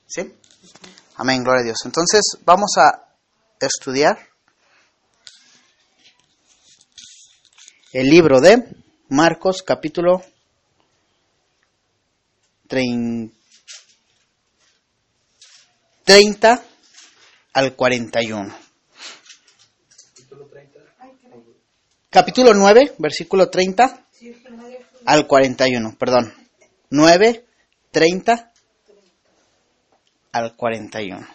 ¿Sí? Amén, gloria a Dios. Entonces vamos a estudiar el libro de Marcos, capítulo 30 al 41. Capítulo 9, versículo 30 al 41, perdón. 9, 30 al 41.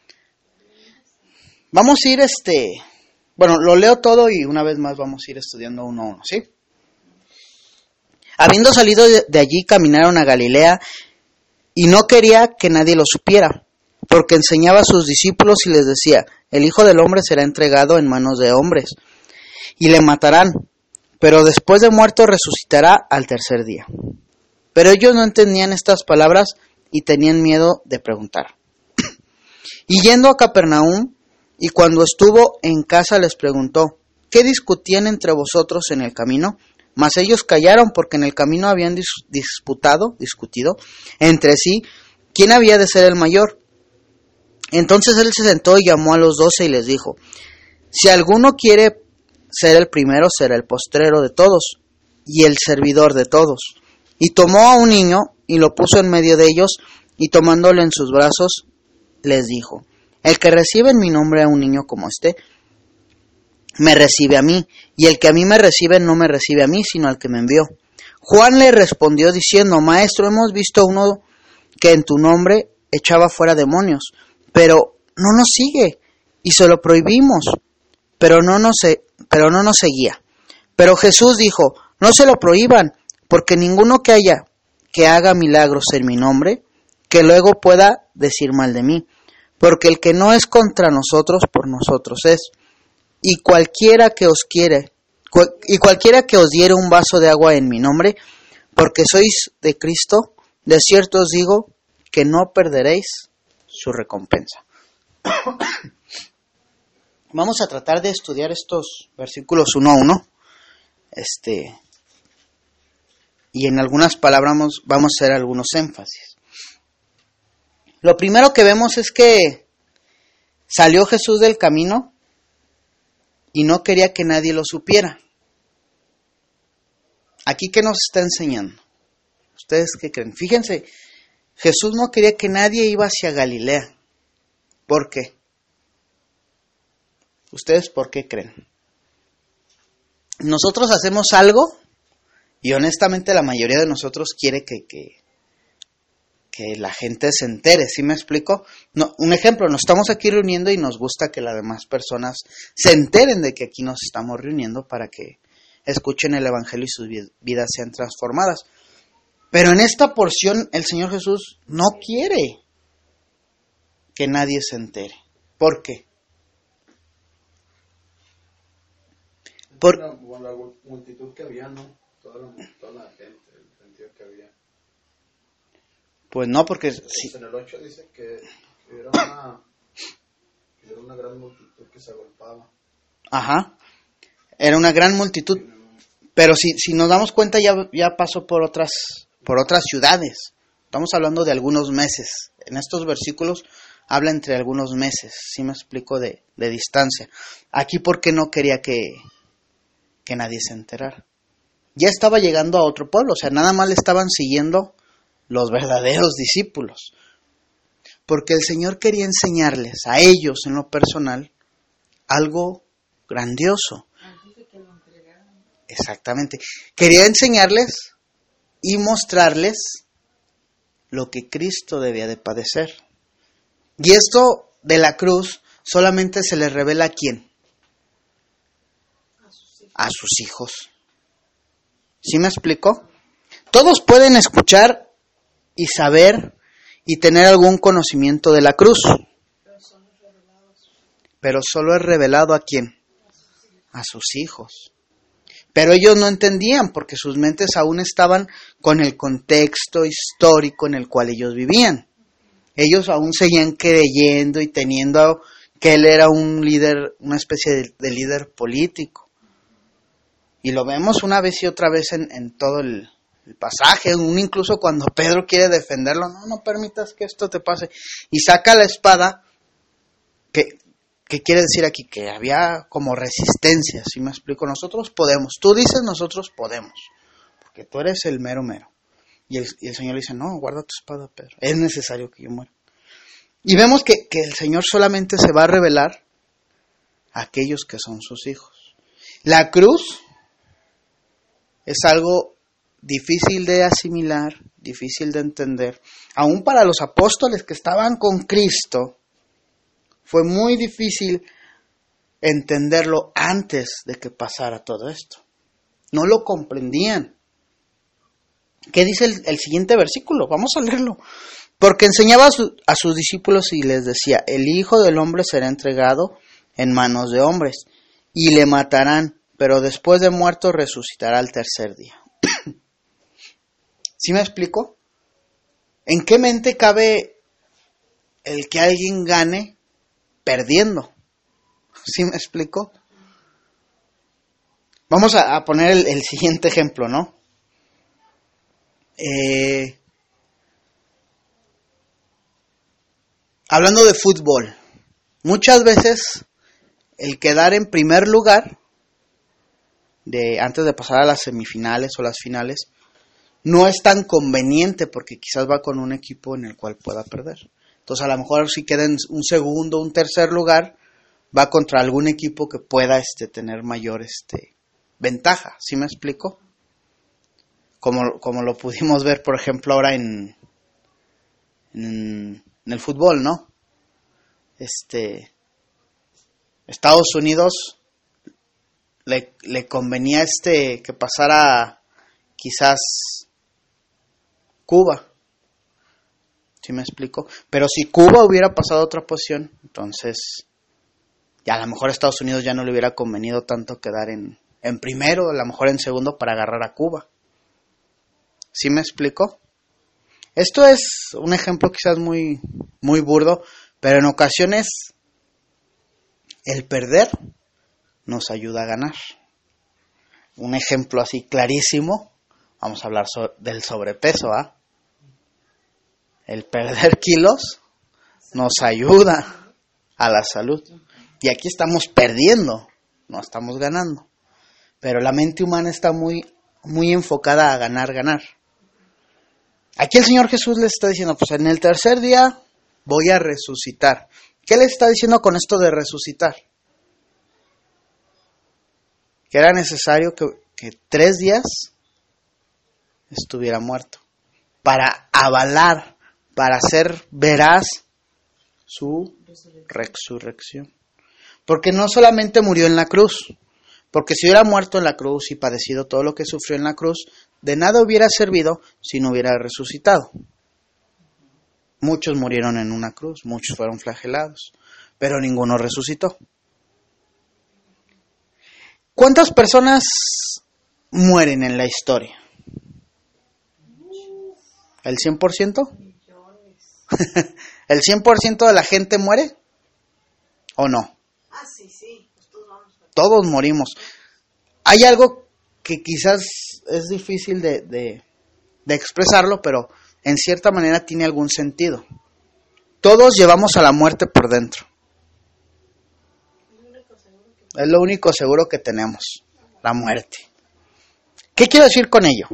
Vamos a ir bueno, lo leo todo y una vez más vamos a ir estudiando uno a uno, ¿sí? Habiendo salido de allí, caminaron a Galilea y no quería que nadie lo supiera, porque enseñaba a sus discípulos y les decía: el Hijo del Hombre será entregado en manos de hombres y le matarán, pero después de muerto resucitará al tercer día. Pero ellos no entendían estas palabras y tenían miedo de preguntar. Y yendo a Capernaum, y cuando estuvo en casa les preguntó: ¿qué discutían entre vosotros en el camino? Mas ellos callaron, porque en el camino habían discutido entre sí quién había de ser el mayor. Entonces él se sentó y llamó a los 12 y les dijo: si alguno quiere ser el primero, será el postrero de todos y el servidor de todos. Y tomó a un niño y lo puso en medio de ellos, y tomándolo en sus brazos les dijo: el que recibe en mi nombre a un niño como este, me recibe a mí, y el que a mí me recibe no me recibe a mí, sino al que me envió. Juan le respondió diciendo: Maestro, hemos visto uno que en tu nombre echaba fuera demonios, pero no nos sigue, y se lo prohibimos, pero no nos seguía. Pero Jesús dijo: no se lo prohíban, porque ninguno que haga milagros en mi nombre, que luego pueda decir mal de mí, porque el que no es contra nosotros, por nosotros es. Y cualquiera que os diere un vaso de agua en mi nombre, porque sois de Cristo, de cierto os digo que no perderéis su recompensa. Vamos a tratar de estudiar estos versículos uno a uno. Y en algunas palabras vamos a hacer algunos énfasis. Lo primero que vemos es que salió Jesús del camino y no quería que nadie lo supiera. ¿Aquí qué nos está enseñando? ¿Ustedes qué creen? Fíjense, Jesús no quería que nadie iba hacia Galilea. ¿Por qué? ¿Ustedes por qué creen? Nosotros hacemos algo y honestamente la mayoría de nosotros quiere que la gente se entere, ¿sí me explico? No, un ejemplo, nos estamos aquí reuniendo y nos gusta que las demás personas se enteren de que aquí nos estamos reuniendo para que escuchen el Evangelio y sus vidas sean transformadas. Pero en esta porción el Señor Jesús no quiere que nadie se entere. ¿Por qué? Por la multitud que había, ¿no? Toda la gente, el sentido que había. Pues no, porque sí. En el 8 dice que era una gran multitud que se agolpaba. Ajá, era una gran multitud. Pero si nos damos cuenta ya pasó por otras ciudades. Estamos hablando de algunos meses. En estos versículos habla entre algunos meses. ¿Sí me explico? De distancia. Aquí porque no quería que nadie se enterara. Ya estaba llegando a otro pueblo. O sea, nada más le estaban siguiendo los verdaderos discípulos. Porque el Señor quería enseñarles a ellos en lo personal algo grandioso. Exactamente. Quería enseñarles y mostrarles lo que Cristo debía de padecer. Y esto de la cruz solamente se les revela a ¿quién? A sus hijos. ¿Sí me explico? Todos pueden escuchar y saber y tener algún conocimiento de la cruz. Pero solo es revelado ¿a quién? A sus hijos. Pero ellos no entendían porque sus mentes aún estaban con el contexto histórico en el cual ellos vivían. Ellos aún seguían creyendo y teniendo que él era un líder, una especie de líder político. Y lo vemos una vez y otra vez en todo el pasaje, incluso cuando Pedro quiere defenderlo, no permitas que esto te pase, y saca la espada. ¿Qué quiere decir aquí? Que había como resistencia, ¿sí me explico? Nosotros podemos, tú dices nosotros podemos, porque tú eres el mero mero. Y el Señor le dice, no, guarda tu espada, Pedro, es necesario que yo muera. Y vemos que el Señor solamente se va a revelar a aquellos que son sus hijos. La cruz es algo difícil de asimilar, difícil de entender. Aún para los apóstoles que estaban con Cristo, fue muy difícil entenderlo antes de que pasara todo esto. No lo comprendían. ¿Qué dice el siguiente versículo? Vamos a leerlo. Porque enseñaba a sus discípulos y les decía, el Hijo del Hombre será entregado en manos de hombres y le matarán, pero después de muerto resucitará al tercer día. ¿Sí me explico? ¿En qué mente cabe el que alguien gane perdiendo? ¿Sí me explico? Vamos a poner el siguiente ejemplo, ¿no? Hablando de fútbol, muchas veces el quedar en primer lugar, antes de pasar a las semifinales o las finales, no es tan conveniente porque quizás va con un equipo en el cual pueda perder. Entonces a lo mejor si queda en un segundo, un tercer lugar, va contra algún equipo que pueda tener mayor ventaja. ¿Sí me explico? Como lo pudimos ver, por ejemplo, ahora en el fútbol, ¿no? Estados Unidos le convenía que pasara quizás Cuba. ¿Sí me explico? Pero si Cuba hubiera pasado a otra posición, entonces ya a lo mejor a Estados Unidos ya no le hubiera convenido tanto quedar en primero, a lo mejor en segundo para agarrar a Cuba. ¿Sí me explico? Esto es un ejemplo quizás muy, muy burdo, pero en ocasiones el perder nos ayuda a ganar. Un ejemplo así clarísimo, vamos a hablar del sobrepeso, ¿ah? El perder kilos nos ayuda a la salud. Y aquí estamos perdiendo, no estamos ganando. Pero la mente humana está muy, muy enfocada a ganar. Aquí el Señor Jesús les está diciendo, pues en el tercer día voy a resucitar. ¿Qué le está diciendo con esto de resucitar? Que era necesario que 3 días estuviera muerto para avalar, para hacer veraz su resurrección. Porque no solamente murió en la cruz, porque si hubiera muerto en la cruz y padecido todo lo que sufrió en la cruz, de nada hubiera servido si no hubiera resucitado. Muchos murieron en una cruz, muchos fueron flagelados, pero ninguno resucitó. ¿Cuántas personas mueren en la historia? ¿El 100%? ¿El 100% de la gente muere? ¿O no? Sí. Todos morimos. Hay algo que quizás es difícil de expresarlo, pero en cierta manera tiene algún sentido. Todos llevamos a la muerte por dentro. Es lo único seguro que tenemos, la muerte. ¿Qué quiero decir con ello?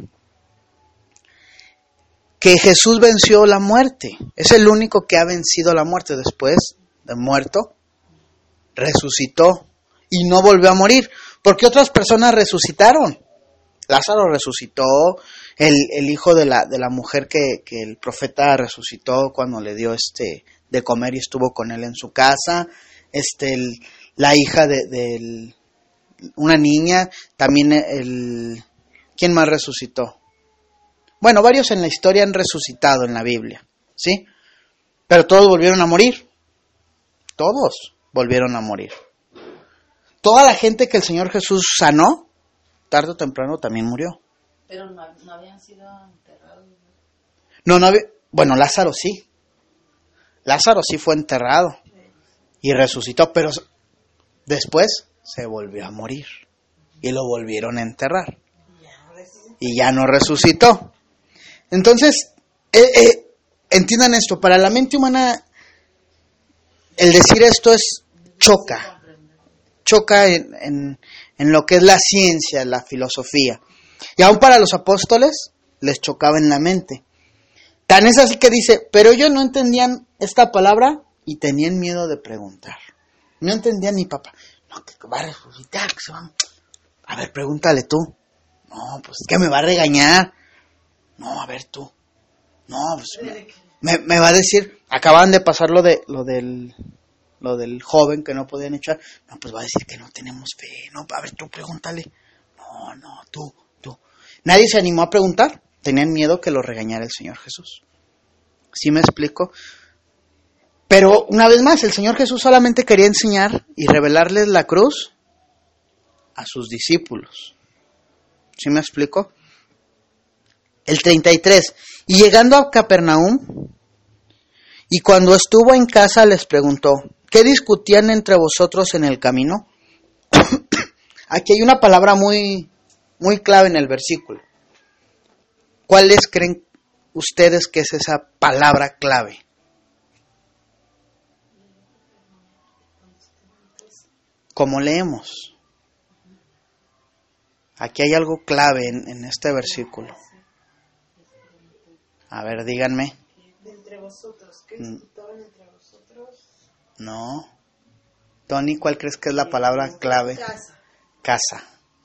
Que Jesús venció la muerte. Es el único que ha vencido la muerte. Después de muerto, resucitó y no volvió a morir. Porque otras personas resucitaron. Lázaro resucitó, el hijo de la mujer que el profeta resucitó cuando le dio de comer y estuvo con él en su casa. La hija de una niña, también ¿quién más resucitó? Bueno, varios en la historia han resucitado en la Biblia, ¿sí? Pero todos volvieron a morir. Todos volvieron a morir. Toda la gente que el Señor Jesús sanó, tarde o temprano también murió. Pero no habían sido enterrados. No había, bueno, Lázaro sí. Lázaro sí fue enterrado y resucitó, pero después se volvió a morir y lo volvieron a enterrar. Y ahora dicen y ya no resucitó. Entonces, entiendan esto, para la mente humana el decir esto choca en lo que es la ciencia, la filosofía. Y aún para los apóstoles les chocaba en la mente. Tan es así que dice, pero ellos no entendían esta palabra y tenían miedo de preguntar. No entendían ni papá. No, que va a resucitar, que se va. A ver, pregúntale tú. No, pues que me va a regañar. No, a ver tú. No, pues me va a decir, acaban de pasar lo del joven que no podían echar. No, pues va a decir que no tenemos fe. No, a ver tú pregúntale. No, tú. Nadie se animó a preguntar. Tenían miedo que lo regañara el Señor Jesús. ¿Sí me explico? Pero una vez más, el Señor Jesús solamente quería enseñar y revelarles la cruz a sus discípulos. ¿Sí me explico? El 33. Y llegando a Capernaum, y cuando estuvo en casa les preguntó, ¿qué discutían entre vosotros en el camino? Aquí hay una palabra muy clave en el versículo. ¿Cuáles creen ustedes que es esa palabra clave? Como leemos. Aquí hay algo clave en este versículo. A ver, díganme. ¿Entre vosotros? ¿Qué disputaban entre vosotros? No. Tony, ¿cuál crees que es la palabra clave? Casa.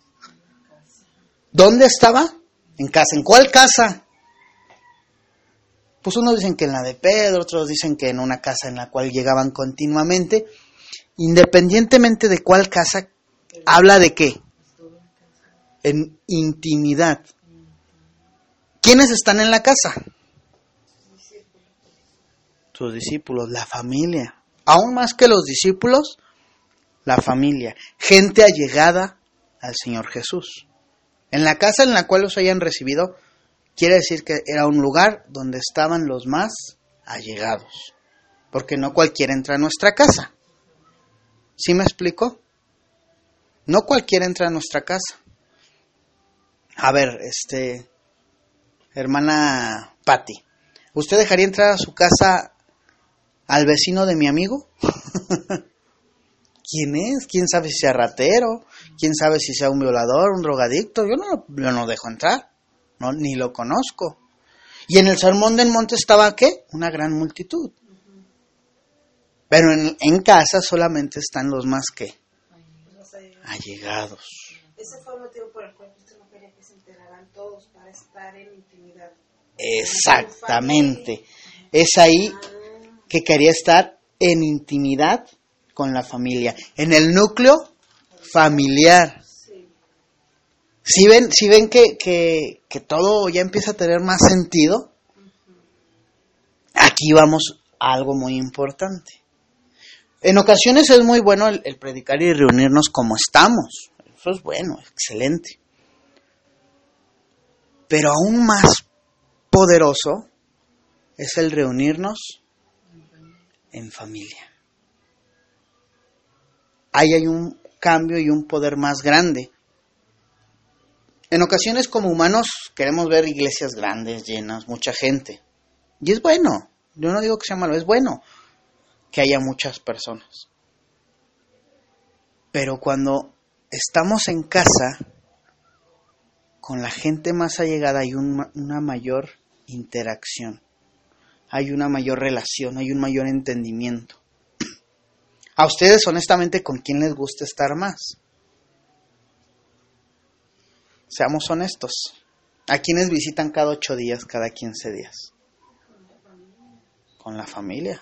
¿Dónde estaba? En casa. ¿En cuál casa? Pues unos dicen que en la de Pedro, otros dicen que en una casa en la cual llegaban continuamente. Independientemente de cuál casa, habla de qué. En intimidad. ¿Quiénes están en la casa? Sus discípulos, la familia. Aún más que los discípulos, la familia. Gente allegada al Señor Jesús. En la casa en la cual los hayan recibido, quiere decir que era un lugar donde estaban los más allegados. Porque no cualquiera entra a nuestra casa. ¿Sí me explico? No cualquiera entra a nuestra casa. A ver, hermana Patti, ¿usted dejaría entrar a su casa al vecino de mi amigo? ¿Quién es? ¿Quién sabe si sea ratero? ¿Quién sabe si sea un violador, un drogadicto? Yo no dejo entrar, no, ni lo conozco. Y en el sermón del monte estaba, ¿qué? Una gran multitud. Pero en casa solamente están los más, ¿qué? Allegados. Ese fue el motivo por el cual usted no quería que se enteraran todos para estar en intimidad. Exactamente. Es ahí que quería estar en intimidad con la familia, en el núcleo familiar. Si ven que todo ya empieza a tener más sentido, aquí vamos a algo muy importante. En ocasiones es muy bueno el predicar y reunirnos como estamos. Eso es bueno, excelente. Pero aún más poderoso es el reunirnos en familia. Ahí hay un cambio y un poder más grande. En ocasiones como humanos queremos ver iglesias grandes, llenas, mucha gente. Y es bueno, yo no digo que sea malo, es bueno que haya muchas personas. Pero cuando estamos en casa, con la gente más allegada hay una mayor interacción, hay una mayor relación, hay un mayor entendimiento. A ustedes, honestamente, ¿con quién les gusta estar más? Seamos honestos. ¿A quiénes visitan cada 8 días, cada 15 días? Con la familia.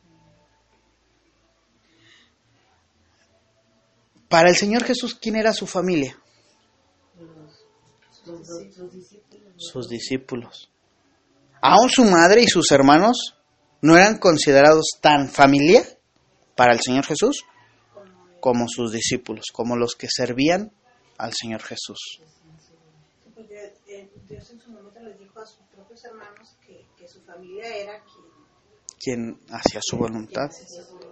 Para el Señor Jesús, ¿quién era su familia? Sus discípulos. Aún su madre y sus hermanos no eran considerados tan familia para el Señor Jesús como sus discípulos, como los que servían al Señor Jesús. Porque Dios en su momento les dijo a sus propios hermanos que su familia era quien hacía su voluntad.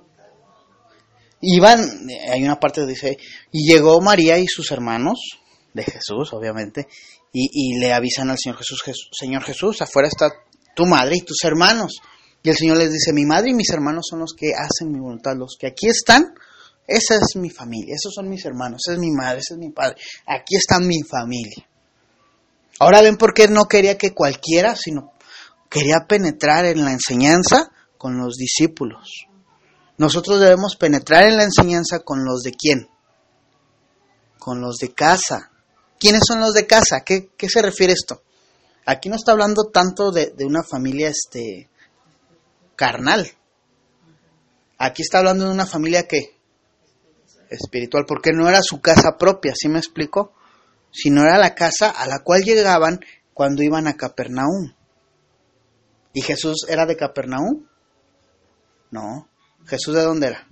Iban, hay una parte que dice, y llegó María y sus hermanos de Jesús, obviamente, y le avisan al Señor Jesús, Señor Jesús, afuera está tu madre y tus hermanos. Y el Señor les dice, mi madre y mis hermanos son los que hacen mi voluntad, los que aquí están, esa es mi familia, esos son mis hermanos, esa es mi madre, ese es mi padre, aquí está mi familia. Ahora ven por qué no quería que cualquiera, sino quería penetrar en la enseñanza con los discípulos. Nosotros debemos penetrar en la enseñanza con los de ¿quién? Con los de casa. ¿Quiénes son los de casa? ¿Qué se refiere esto? Aquí no está hablando tanto de una familia carnal. Aquí está hablando de una familia ¿qué? Espiritual, porque no era su casa propia, ¿sí me explico? Sino era la casa a la cual llegaban cuando iban a Capernaum. ¿Y Jesús era de Capernaum? No. ¿Jesús de dónde era?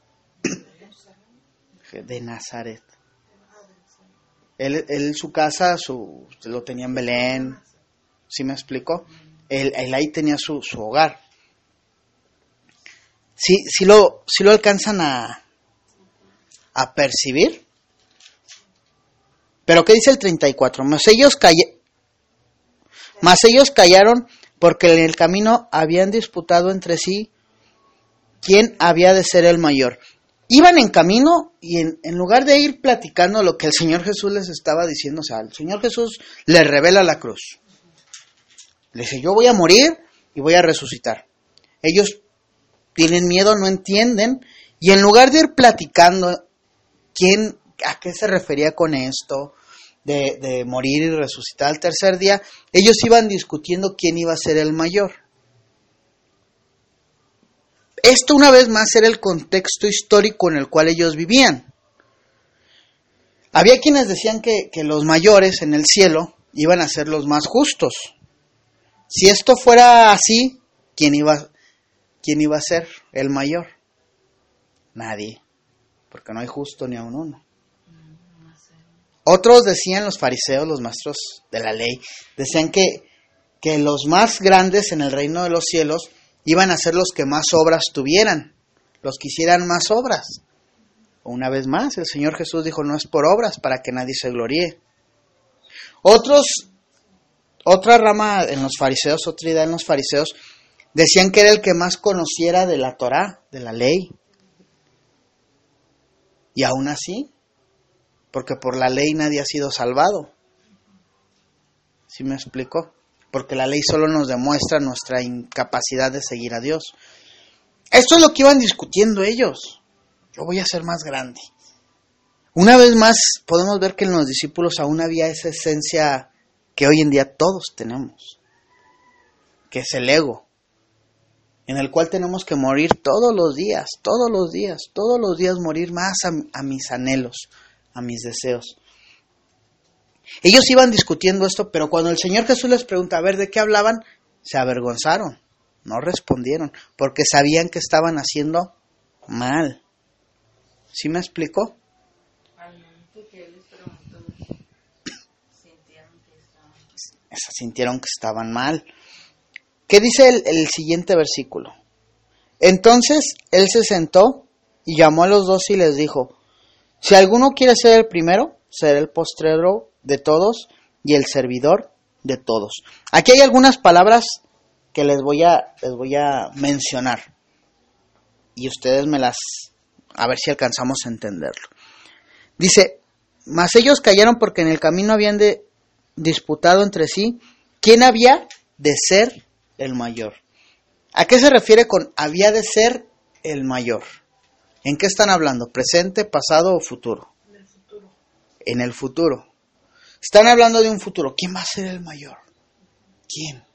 De Nazaret. Él su casa lo tenía en Belén. ¿Sí me explico? Él ahí tenía su hogar. Sí lo alcanzan a percibir. Pero ¿qué dice el 34? Mas ellos callaron porque en el camino habían disputado entre sí quién había de ser el mayor. Iban en camino y en lugar de ir platicando lo que el Señor Jesús les estaba diciendo, o sea, el Señor Jesús les revela la cruz. Les dice, yo voy a morir y voy a resucitar. Ellos tienen miedo, no entienden, y en lugar de ir platicando a qué se refería con esto, de morir y resucitar al tercer día, ellos iban discutiendo quién iba a ser el mayor. Esto una vez más era el contexto histórico en el cual ellos vivían. Había quienes decían que los mayores en el cielo iban a ser los más justos. Si esto fuera así, ¿quién iba a ser el mayor? Nadie, porque no hay justo ni aun uno. Otros decían, los fariseos, los maestros de la ley, decían que los más grandes en el reino de los cielos iban a ser los que más obras tuvieran, los que hicieran más obras. Una vez más, el Señor Jesús dijo, no es por obras para que nadie se gloríe. Otra rama en los fariseos, otra idea en los fariseos, decían que era el que más conociera de la Torá, de la ley. Y aún así, porque por la ley nadie ha sido salvado. ¿Sí me explico? Porque la ley solo nos demuestra nuestra incapacidad de seguir a Dios. Esto es lo que iban discutiendo ellos. Yo voy a ser más grande. Una vez más, podemos ver que en los discípulos aún había esa esencia que hoy en día todos tenemos, que es el ego, en el cual tenemos que morir todos los días morir más a mis anhelos, a mis deseos. Ellos iban discutiendo esto, pero cuando el Señor Jesús les pregunta, a ver, ¿de qué hablaban? Se avergonzaron, no respondieron, porque sabían que estaban haciendo mal. ¿Sí me explicó? Al momento que él les preguntó, sintieron que estaban mal. ¿Qué dice el siguiente versículo? Entonces él se sentó y llamó a los 12 y les dijo, si alguno quiere ser el primero, será el postrero de todos y el servidor de todos. Aquí hay algunas palabras que les voy a mencionar y ustedes a ver si alcanzamos a entenderlo. Dice, mas ellos callaron porque en el camino habían disputado entre sí quién había de ser el mayor. ¿A qué se refiere con había de ser el mayor? ¿En qué están hablando? ¿Presente, pasado o futuro? En el futuro. En el futuro. Están hablando de un futuro. ¿Quién va a ser el mayor? ¿Quién?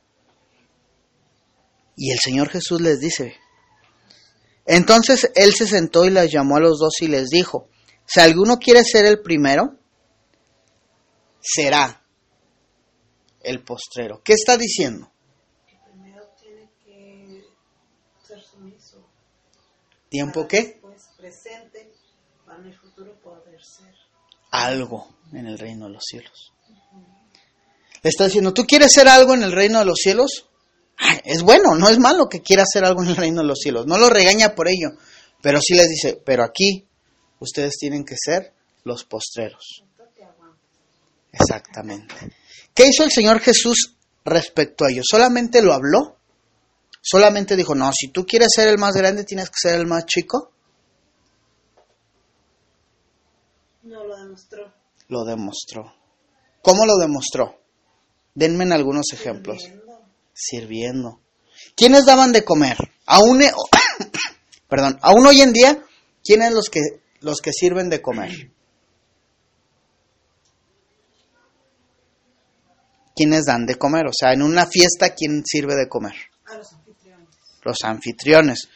Y el Señor Jesús les dice. Entonces él se sentó y les llamó a los 12 y les dijo, si alguno quiere ser el primero, será el postrero. ¿Qué está diciendo? Que primero tiene que ser sumiso. ¿Tiempo para qué? Después presente, para en el futuro poder ser. Algo en el reino de los cielos. Le está diciendo, ¿tú quieres ser algo en el reino de los cielos? Ay, es bueno, no es malo que quiera hacer algo en el reino de los cielos. No lo regaña por ello, pero sí les dice, pero aquí ustedes tienen que ser los postreros. Entonces te aguantas. Exactamente. ¿Qué hizo el Señor Jesús respecto a ellos? ¿Solamente lo habló? ¿Solamente dijo, no, si tú quieres ser el más grande, tienes que ser el más chico? No lo demostró. Lo demostró. ¿Cómo lo demostró? Denme en algunos ejemplos. Sirviendo. ¿Quiénes daban de comer? Aún hoy en día, ¿quiénes los que sirven de comer? ¿Quiénes dan de comer? O sea, en una fiesta, ¿quién sirve de comer? A los anfitriones. Los anfitriones.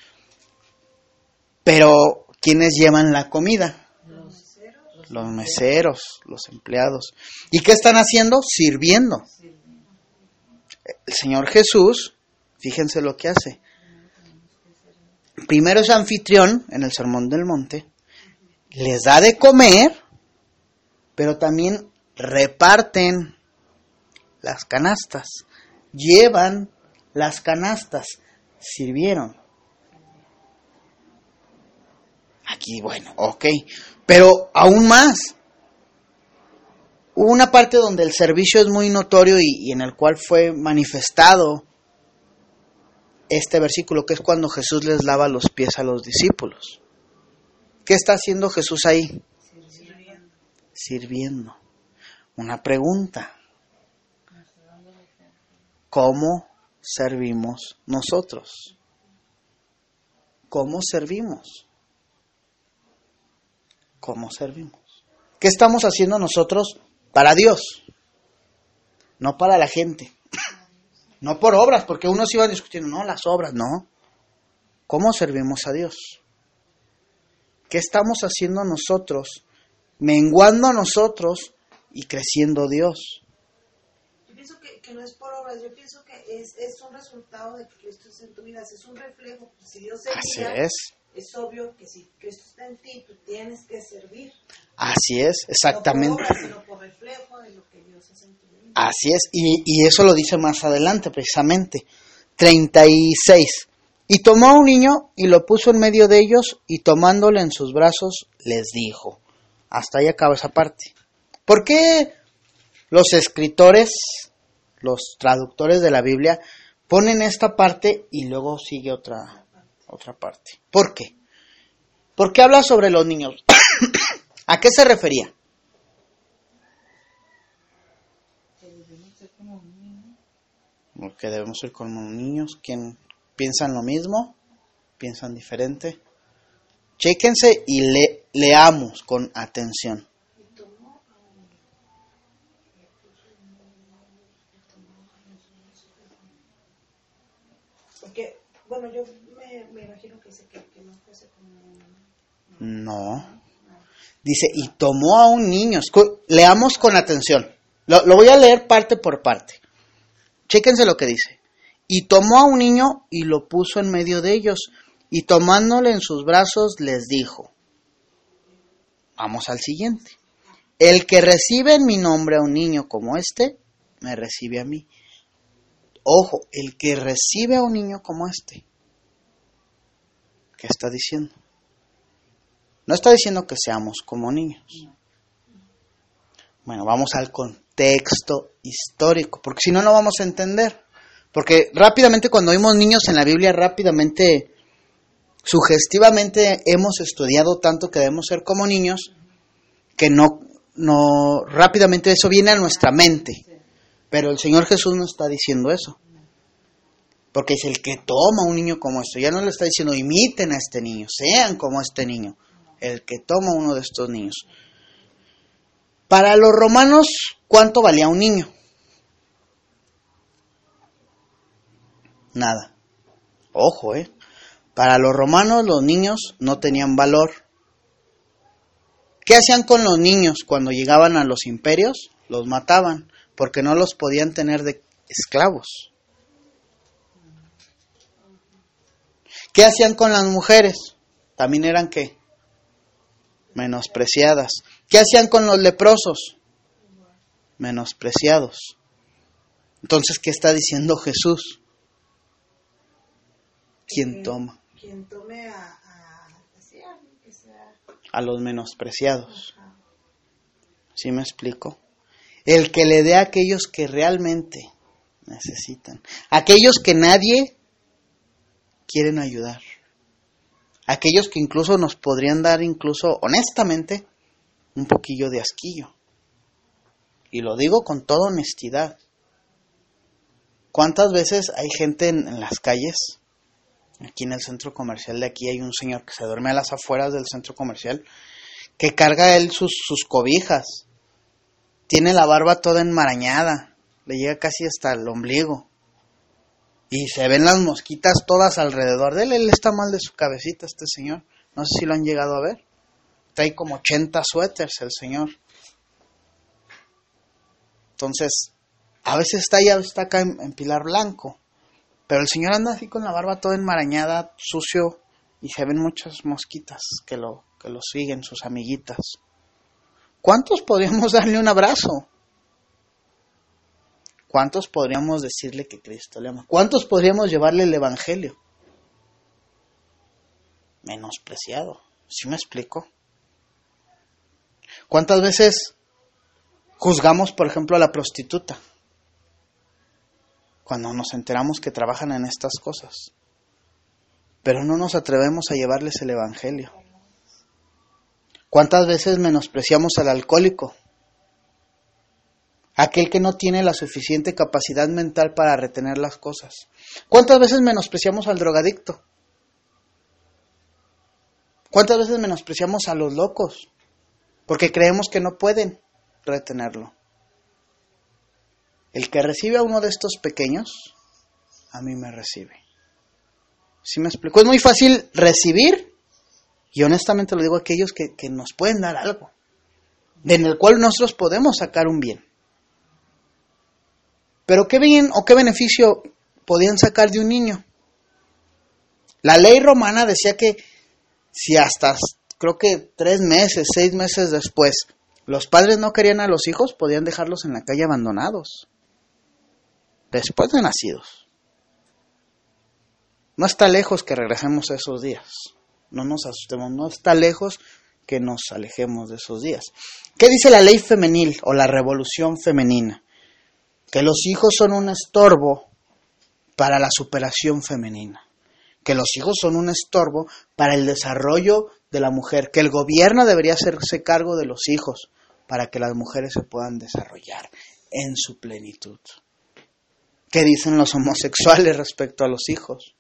Pero, ¿quiénes llevan la comida? Los meseros, los empleados. ¿Y qué están haciendo? Sirviendo. El Señor Jesús, fíjense lo que hace. Primero es anfitrión en el Sermón del Monte, les da de comer, pero también reparten las canastas, llevan las canastas, sirvieron. Aquí, bueno, ok, pero aún más. Hubo una parte donde el servicio es muy notorio y en el cual fue manifestado este versículo, que es cuando Jesús les lava los pies a los discípulos. ¿Qué está haciendo Jesús ahí? Sirviendo. Una pregunta. ¿Cómo servimos nosotros? ¿Cómo servimos? ¿Cómo servimos? ¿Qué estamos haciendo nosotros para Dios? No para la gente. No por obras, porque unos iban discutiendo, no, las obras, no. ¿Cómo servimos a Dios? ¿Qué estamos haciendo nosotros? Menguando nosotros y creciendo Dios. Yo pienso que no es por obras, yo pienso que es un resultado de que Cristo es en tu vida, es un reflejo. Si Dios se Así guía, es. es obvio que si Cristo está en ti, tú tienes que servir. Así es, exactamente. No por obras, sino por reflejo de lo que Dios hace en tu vida. Así es, y eso lo dice más adelante precisamente. 36. Y tomó a un niño y lo puso en medio de ellos y tomándole en sus brazos les dijo. Hasta ahí acaba esa parte. ¿Por qué los escritores, los traductores de la Biblia ponen esta parte y luego sigue otra parte? ¿Por qué? ¿Por qué habla sobre los niños? ¿A qué se refería? Porque debemos ser como niños. ¿Quién piensan lo mismo? ¿Piensan diferente? Chéquense y leamos con atención. Porque, bueno, yo me imagino que dice que no fuese como... No. Dice, y tomó a un niño. Leamos con atención. Lo voy a leer parte por parte. Chéquense lo que dice. Y tomó a un niño y lo puso en medio de ellos. Y tomándole en sus brazos les dijo. Vamos al siguiente. El que recibe en mi nombre a un niño como este, me recibe a mí. Ojo, el que recibe a un niño como este. ¿Qué está diciendo? No está diciendo que seamos como niños. Bueno, vamos al contexto histórico, porque si no, no vamos a entender. Porque rápidamente cuando vimos niños en la Biblia, rápidamente, sugestivamente hemos estudiado tanto que debemos ser como niños, que no rápidamente eso viene a nuestra mente. Pero el Señor Jesús no está diciendo eso. Porque es el que toma a un niño como esto. Ya no le está diciendo, imiten a este niño, sean como este niño. El que toma uno de estos niños. Para los romanos, ¿cuánto valía un niño? Nada. Ojo, Para los romanos, los niños no tenían valor. ¿Qué hacían con los niños cuando llegaban a los imperios? Los mataban, porque no los podían tener de esclavos. ¿Qué hacían con las mujeres? También eran, ¿qué? Menospreciadas. ¿Qué hacían con los leprosos? Menospreciados. Entonces, ¿qué está diciendo Jesús? ¿Quién toma? Quien tome A los menospreciados. ¿Sí me explico? el que le dé a aquellos que realmente necesitan, aquellos que nadie quieren ayudar, aquellos que incluso nos podrían dar, incluso honestamente, un poquillo de asquillo. Y lo digo con toda honestidad. ¿Cuántas veces hay gente en las calles? Aquí en el centro comercial de aquí hay un señor que se duerme a las afueras del centro comercial, que carga él sus cobijas. Tiene la barba toda enmarañada, le llega casi hasta el ombligo. Y se ven las mosquitas todas alrededor de él. Él está mal de su cabecita, este señor. No sé si lo han llegado a ver. Trae como 80 suéteres el señor. Entonces, a veces está allá, está acá en Pilar Blanco. Pero el señor anda así con la barba toda enmarañada, sucio, y se ven muchas mosquitas que lo siguen, sus amiguitas. ¿Cuántos podríamos darle un abrazo? ¿Cuántos podríamos decirle que Cristo le ama? ¿Cuántos podríamos llevarle el Evangelio? Menospreciado. ¿Sí me explico? ¿Cuántas veces juzgamos, por ejemplo, a la prostituta? Cuando nos enteramos que trabajan en estas cosas. Pero no nos atrevemos a llevarles el Evangelio. ¿Cuántas veces menospreciamos al alcohólico? Aquel que no tiene la suficiente capacidad mental para retener las cosas. ¿Cuántas veces menospreciamos al drogadicto? ¿Cuántas veces menospreciamos a los locos? Porque creemos que no pueden retenerlo. El que recibe a uno de estos pequeños, a mí me recibe. ¿Sí me explico? Es muy fácil recibir, y honestamente lo digo a aquellos que nos pueden dar algo, en el cual nosotros podemos sacar un bien. Pero ¿qué bien o qué beneficio podían sacar de un niño? La ley romana decía que si hasta, creo que 3 meses, 6 meses después, los padres no querían a los hijos, podían dejarlos en la calle abandonados. Después de nacidos. No está lejos que regresemos a esos días. No nos asustemos, no está lejos que nos alejemos de esos días. ¿Qué dice la ley femenil o la revolución femenina? Que los hijos son un estorbo para la superación femenina. Que los hijos son un estorbo para el desarrollo de la mujer. Que el gobierno debería hacerse cargo de los hijos para que las mujeres se puedan desarrollar en su plenitud. ¿Qué dicen los homosexuales respecto a los hijos?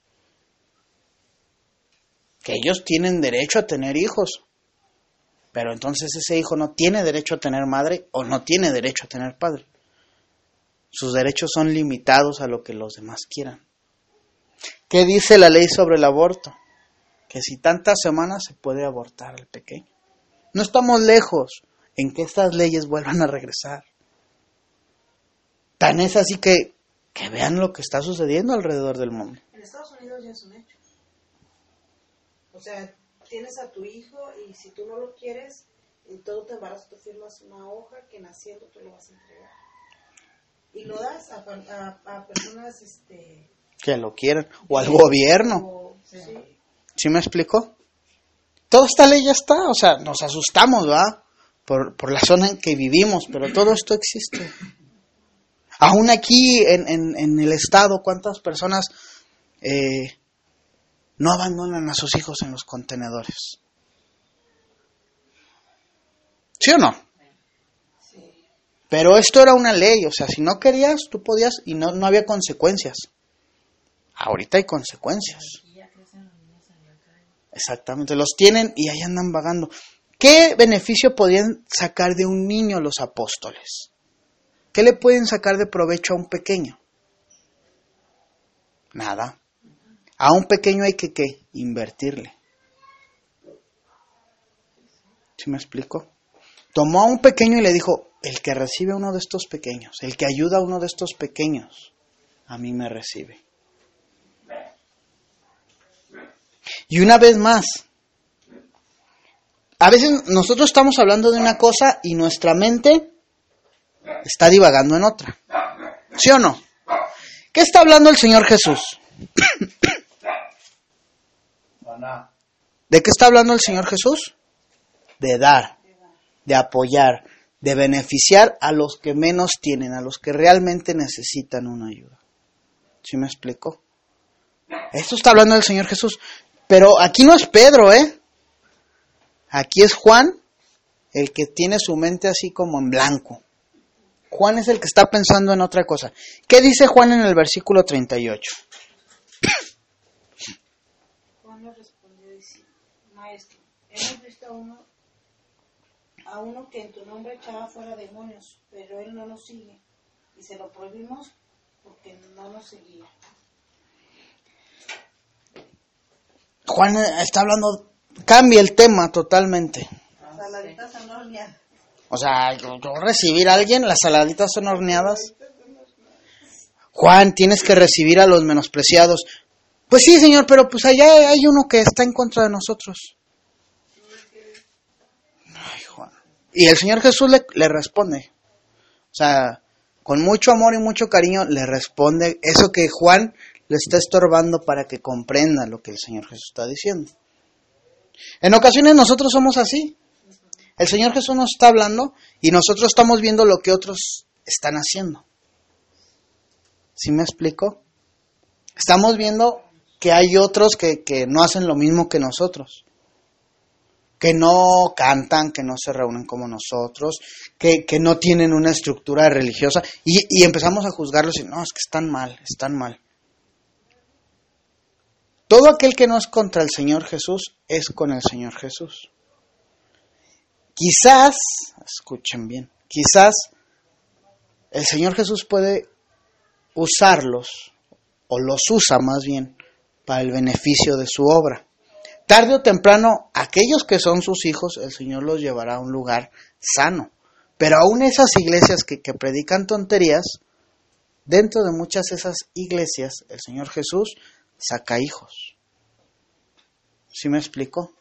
Que ellos tienen derecho a tener hijos, pero entonces ese hijo no tiene derecho a tener madre o no tiene derecho a tener padre. Sus derechos son limitados a lo que los demás quieran. ¿Qué dice la ley sobre el aborto? Que si tantas semanas se puede abortar al pequeño. No estamos lejos en que estas leyes vuelvan a regresar. Tan es así que vean lo que está sucediendo alrededor del mundo. En Estados Unidos ya es un hecho. O sea, tienes a tu hijo y si tú no lo quieres, en todo tu embarazo tú firmas una hoja que naciendo tú lo vas a entregar. Y lo das a personas que lo quieran, o al gobierno. Sí. ¿Sí me explicó? Toda esta ley ya está, o sea, nos asustamos, ¿verdad? Por la zona en que vivimos, pero todo esto existe. Aún aquí en el estado, ¿cuántas personas no abandonan a sus hijos en los contenedores? ¿Sí o no? Sí. Pero esto era una ley, o sea, si no querías, tú podías y no había consecuencias. Ahorita hay consecuencias. Exactamente, los tienen y ahí andan vagando. ¿Qué beneficio podían sacar de un niño los apóstoles? ¿Qué le pueden sacar de provecho a un pequeño? Nada. A un pequeño hay que ¿qué? Invertirle. ¿Sí me explico? Tomó a un pequeño y le dijo, el que recibe a uno de estos pequeños, el que ayuda a uno de estos pequeños, a mí me recibe. Y una vez más, a veces nosotros estamos hablando de una cosa y nuestra mente está divagando en otra. ¿Sí o no? ¿Qué está hablando el Señor Jesús? ¿De qué está hablando el Señor Jesús? De dar, de apoyar, de beneficiar a los que menos tienen, a los que realmente necesitan una ayuda. ¿Sí me explico? Esto está hablando del Señor Jesús. Pero aquí no es Pedro, ¿eh? Aquí es Juan, el que tiene su mente así como en blanco. Juan es el que está pensando en otra cosa. ¿Qué dice Juan en el versículo 38? Juan le respondió diciendo: Maestro, hemos visto a uno que en tu nombre echaba fuera demonios, pero él no nos sigue, y se lo prohibimos porque no nos seguía. Juan está hablando, cambia el tema totalmente. Saladitas son horneadas. O sea, yo recibir a alguien, las saladitas son horneadas. Juan, tienes que recibir a los menospreciados. Pues sí, Señor, pero pues allá hay uno que está en contra de nosotros. Ay, Juan. Y el Señor Jesús le responde. O sea, con mucho amor y mucho cariño le responde eso que Juan le está estorbando para que comprenda lo que el Señor Jesús está diciendo. En ocasiones nosotros somos así. El Señor Jesús nos está hablando y nosotros estamos viendo lo que otros están haciendo. ¿Sí me explico? Estamos viendo que hay otros que no hacen lo mismo que nosotros. Que no cantan, que no se reúnen como nosotros, que no tienen una estructura religiosa y empezamos a juzgarlos y no, es que están mal, están mal. Todo aquel que no es contra el Señor Jesús es con el Señor Jesús. Quizás, escuchen bien, quizás el Señor Jesús puede usarlos, o los usa más bien, para el beneficio de su obra. Tarde o temprano, aquellos que son sus hijos, el Señor los llevará a un lugar sano. Pero aún esas iglesias que predican tonterías, dentro de muchas de esas iglesias, el Señor Jesús saca hijos. ¿Sí me explico?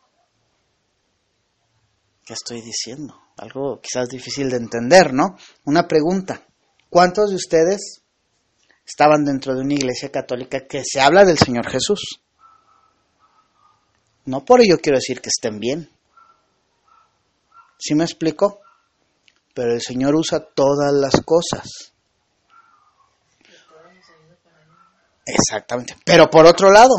¿Qué estoy diciendo? Algo quizás difícil de entender, ¿no? Una pregunta. ¿Cuántos de ustedes estaban dentro de una iglesia católica que se habla del Señor Jesús? No por ello quiero decir que estén bien. ¿Sí me explico? Pero el Señor usa todas las cosas. Exactamente. Pero por otro lado,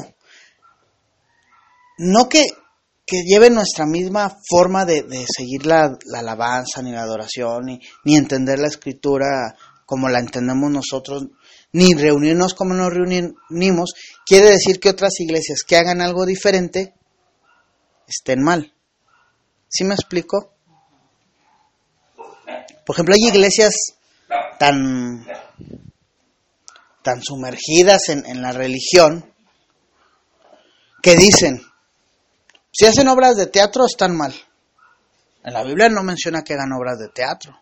no que lleven nuestra misma forma de seguir la alabanza, ni la adoración, ni entender la Escritura como la entendemos nosotros, ni reunirnos como nos reunimos, quiere decir que otras iglesias que hagan algo diferente estén mal. ¿Sí me explico? Por ejemplo, hay iglesias tan sumergidas en la religión que dicen, si hacen obras de teatro están mal. En la Biblia no menciona que hagan obras de teatro.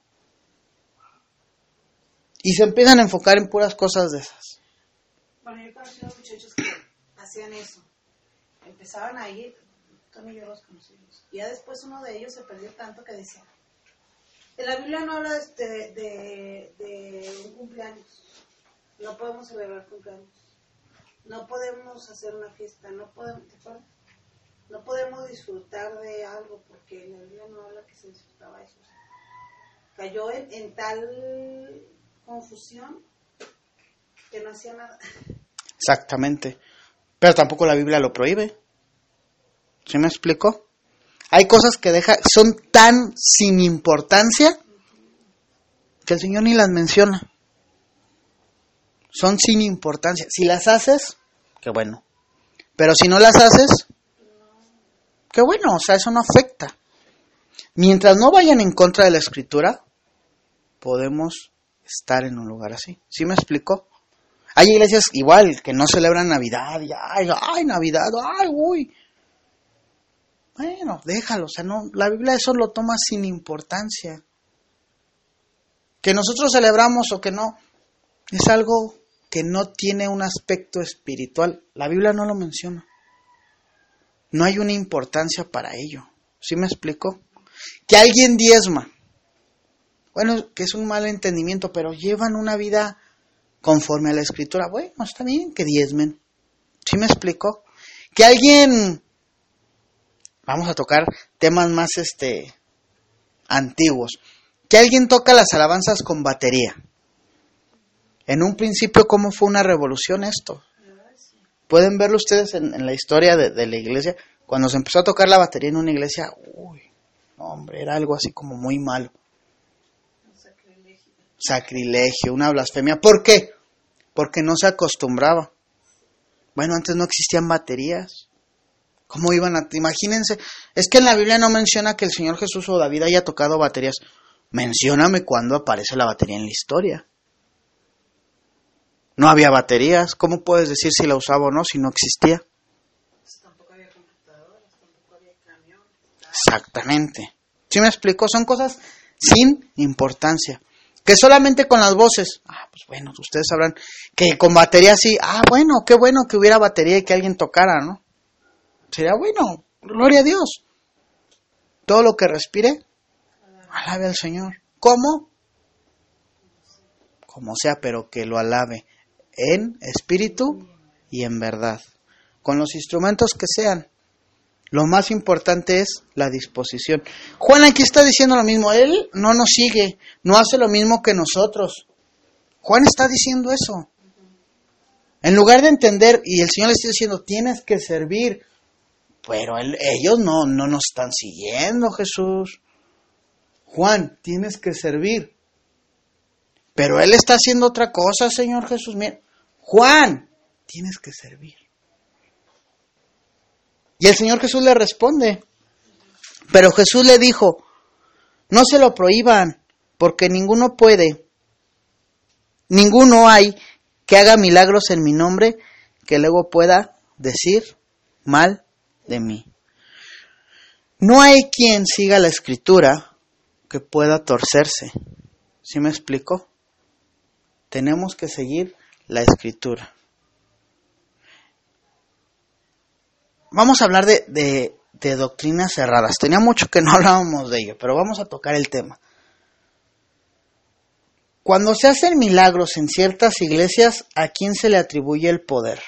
Y se empiezan a enfocar en puras cosas de esas. Bueno, yo conocí a unos muchachos que hacían eso. Empezaban a ir, Tony y yo los conocimos. Y ya después uno de ellos se perdió tanto que decía, en la Biblia no habla de un cumpleaños. No podemos celebrar cumpleaños. No podemos hacer una fiesta. No podemos, ¿te acuerdas? No podemos disfrutar de algo porque en la Biblia no habla que se disfrutaba eso. O sea, cayó en tal confusión que no hacía nada. Exactamente. Pero tampoco la Biblia lo prohíbe. ¿Sí me explico? Hay cosas que son tan sin importancia que el Señor ni las menciona. Son sin importancia. Si las haces, qué bueno. Pero si no las haces, qué bueno. O sea, eso no afecta. Mientras no vayan en contra de la Escritura, podemos estar en un lugar así. ¿Sí me explico? Hay iglesias igual que no celebran Navidad. Y ay, Navidad, ay, uy. Bueno, déjalo. O sea, no, la Biblia eso lo toma sin importancia. Que nosotros celebramos o que no, es algo que no tiene un aspecto espiritual. La Biblia no lo menciona. No hay una importancia para ello. ¿Sí me explico? Que alguien diezma. Bueno, que es un mal entendimiento, pero llevan una vida conforme a la Escritura. Bueno, está bien que diezmen. ¿Sí me explico? Que alguien, vamos a tocar temas más antiguos, que alguien toca las alabanzas con batería. En un principio, ¿cómo fue una revolución esto? Pueden verlo ustedes en la historia de la iglesia. Cuando se empezó a tocar la batería en una iglesia, uy, no, hombre, era algo así como muy malo. Sacrilegio, una blasfemia. ¿Por qué? Porque no se acostumbraba. Bueno, antes no existían baterías. ¿Cómo iban a...? Imagínense, es que en la Biblia no menciona que el Señor Jesús o David haya tocado baterías. Mencióname cuándo aparece la batería en la historia. No había baterías. ¿Cómo puedes decir si la usaba o no si no existía? Pues tampoco había computadoras, tampoco había camiones. Exactamente. ¿Sí me explico? Son cosas sin importancia. Que solamente con las voces. Pues bueno, ustedes sabrán que con batería sí. Bueno, qué bueno que hubiera batería y que alguien tocara, ¿no? Sería bueno. Gloria a Dios. Todo lo que respire, alabe al Señor. ¿Cómo? Como sea, pero que lo alabe en espíritu y en verdad. Con los instrumentos que sean. Lo más importante es la disposición. Juan aquí está diciendo lo mismo. Él no nos sigue, no hace lo mismo que nosotros. Juan está diciendo eso. En lugar de entender, y el Señor le está diciendo, tienes que servir. Pero ellos no nos están siguiendo, Jesús. Juan, tienes que servir. Pero Él está haciendo otra cosa, Señor Jesús. Mira, Juan, tienes que servir. Y el Señor Jesús le responde. Pero Jesús le dijo, no se lo prohíban, porque ninguno hay que haga milagros en mi nombre, que luego pueda decir mal de mí. No hay quien siga la Escritura que pueda torcerse. ¿Sí me explico? Tenemos que seguir la Escritura. Vamos a hablar de doctrinas cerradas. Tenía mucho que no hablábamos de ello, pero vamos a tocar el tema. Cuando se hacen milagros en ciertas iglesias, ¿a quién se le atribuye el poder?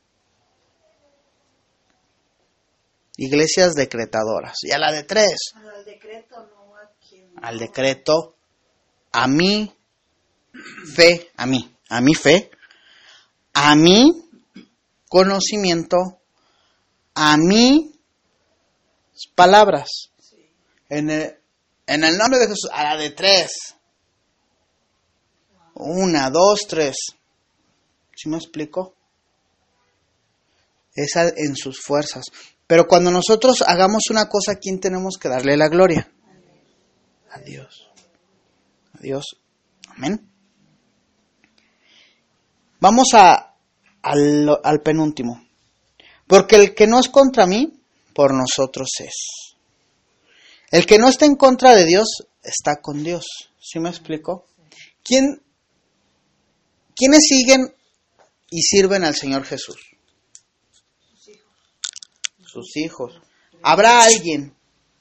Iglesias decretadoras. Y a la de 3. Al decreto, no a quien. Al decreto, a mi fe, a mi fe, a mi conocimiento, a mis palabras. Sí. En el nombre de Jesús, a la de 3. 1, 2, 3. ¿Sí me explico? Esa en sus fuerzas. Pero cuando nosotros hagamos una cosa, ¿a quién tenemos que darle la gloria? A Dios. A Dios. Amén. Vamos al penúltimo. Porque el que no es contra mí, por nosotros es. El que no está en contra de Dios, está con Dios. ¿Sí me explico? ¿Quiénes siguen y sirven al Señor Jesús? Sus hijos. ¿Habrá alguien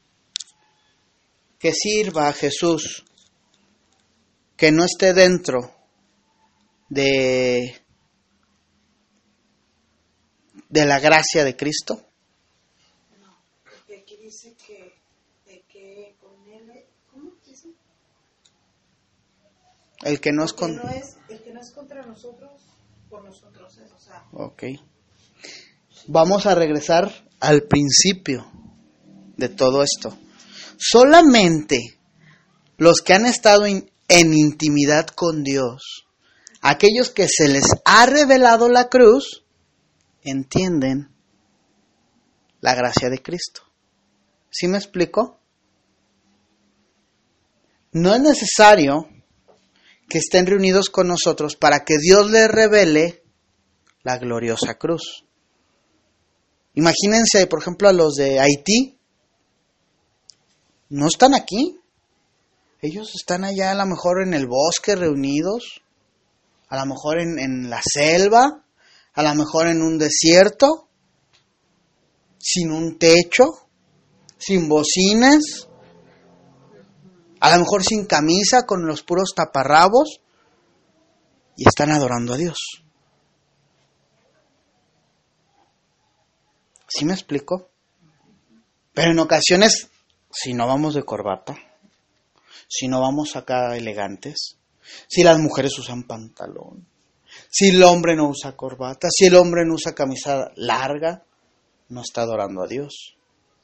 que sirva a Jesús que no esté dentro de la gracia de Cristo? No, porque aquí dice que con él, ¿cómo dice? El que no es El que no es contra nosotros, por nosotros es, o sea. Ok. Vamos a regresar al principio de todo esto. Solamente los que han estado en intimidad con Dios, aquellos que se les ha revelado la cruz, entienden la gracia de Cristo. ¿Sí me explico? No es necesario que estén reunidos con nosotros para que Dios les revele la gloriosa cruz. Imagínense, por ejemplo, a los de Haití. No están aquí. Ellos están allá a lo mejor en el bosque reunidos, a lo mejor en la selva, a lo mejor en un desierto, sin un techo, sin bocinas, a lo mejor sin camisa, con los puros taparrabos, y están adorando a Dios. ¿Sí me explico? Pero en ocasiones, si no vamos de corbata, si no vamos acá elegantes, si las mujeres usan pantalón, si el hombre no usa corbata, si el hombre no usa camisa larga, no está adorando a Dios.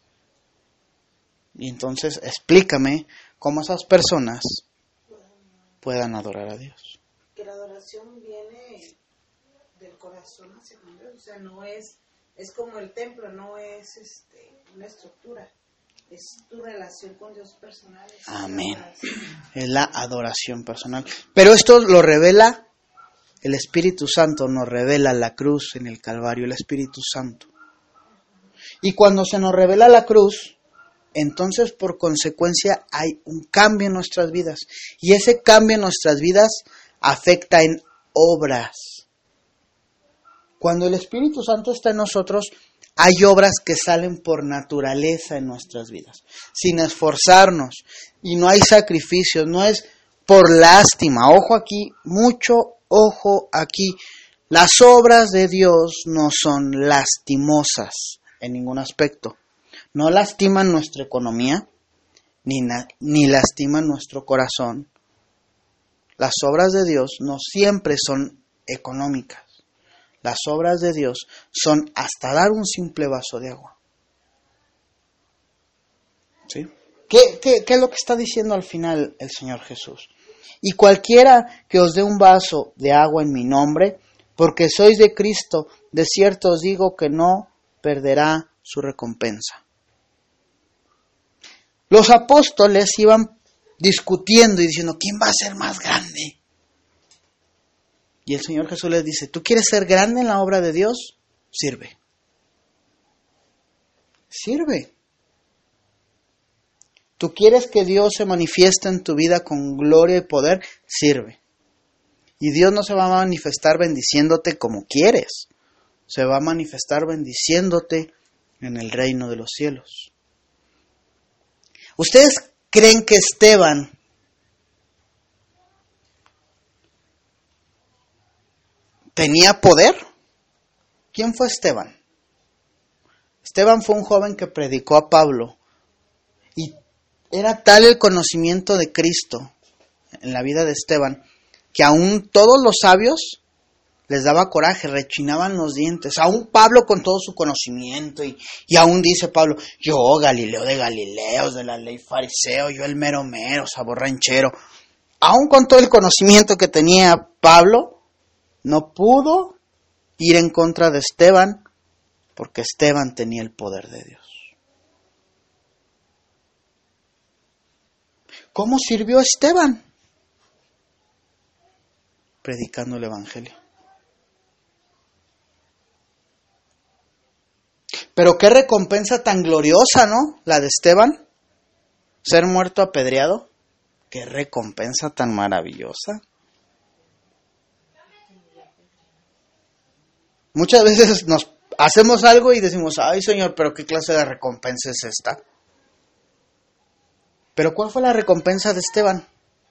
Y entonces explícame cómo esas personas puedan adorar a Dios. Que la adoración viene del corazón hacia Dios, o sea, no es como el templo, no es una estructura, es tu relación con Dios personal. Amén. Es la adoración personal. Pero esto lo revela el Espíritu Santo, nos revela la cruz en el Calvario, el Espíritu Santo. Y cuando se nos revela la cruz, entonces por consecuencia hay un cambio en nuestras vidas. Y ese cambio en nuestras vidas afecta en obras. Cuando el Espíritu Santo está en nosotros, hay obras que salen por naturaleza en nuestras vidas, sin esforzarnos. Y no hay sacrificios, no es por lástima. Ojo aquí, mucho ojo aquí. Las obras de Dios no son lastimosas en ningún aspecto. No lastiman nuestra economía, ni lastiman nuestro corazón. Las obras de Dios no siempre son económicas. Las obras de Dios son hasta dar un simple vaso de agua. ¿Sí? ¿Qué es lo que está diciendo al final el Señor Jesús? Y cualquiera que os dé un vaso de agua en mi nombre, porque sois de Cristo, de cierto os digo que no perderá su recompensa. Los apóstoles iban discutiendo y diciendo, ¿quién va a ser más grande? Y el Señor Jesús les dice, ¿tú quieres ser grande en la obra de Dios? Sirve. Sirve. ¿Tú quieres que Dios se manifieste en tu vida con gloria y poder? Sirve. Y Dios no se va a manifestar bendiciéndote como quieres. Se va a manifestar bendiciéndote en el reino de los cielos. ¿Ustedes creen que Esteban tenía poder? ¿Quién fue Esteban? Esteban fue un joven que predicó a Pablo y era tal el conocimiento de Cristo en la vida de Esteban que aún todos los sabios les daba coraje, rechinaban los dientes. Aún Pablo con todo su conocimiento y aún dice Pablo, yo Galileo de Galileos, de la ley fariseo, yo el mero sabor ranchero. Aún con todo el conocimiento que tenía Pablo, no pudo ir en contra de Esteban porque Esteban tenía el poder de Dios. ¿Cómo sirvió Esteban? Predicando el Evangelio. Pero qué recompensa tan gloriosa, ¿no? La de Esteban. Ser muerto apedreado. Qué recompensa tan maravillosa. Muchas veces nos hacemos algo y decimos, ay Señor, pero qué clase de recompensa es esta. Pero ¿cuál fue la recompensa de Esteban?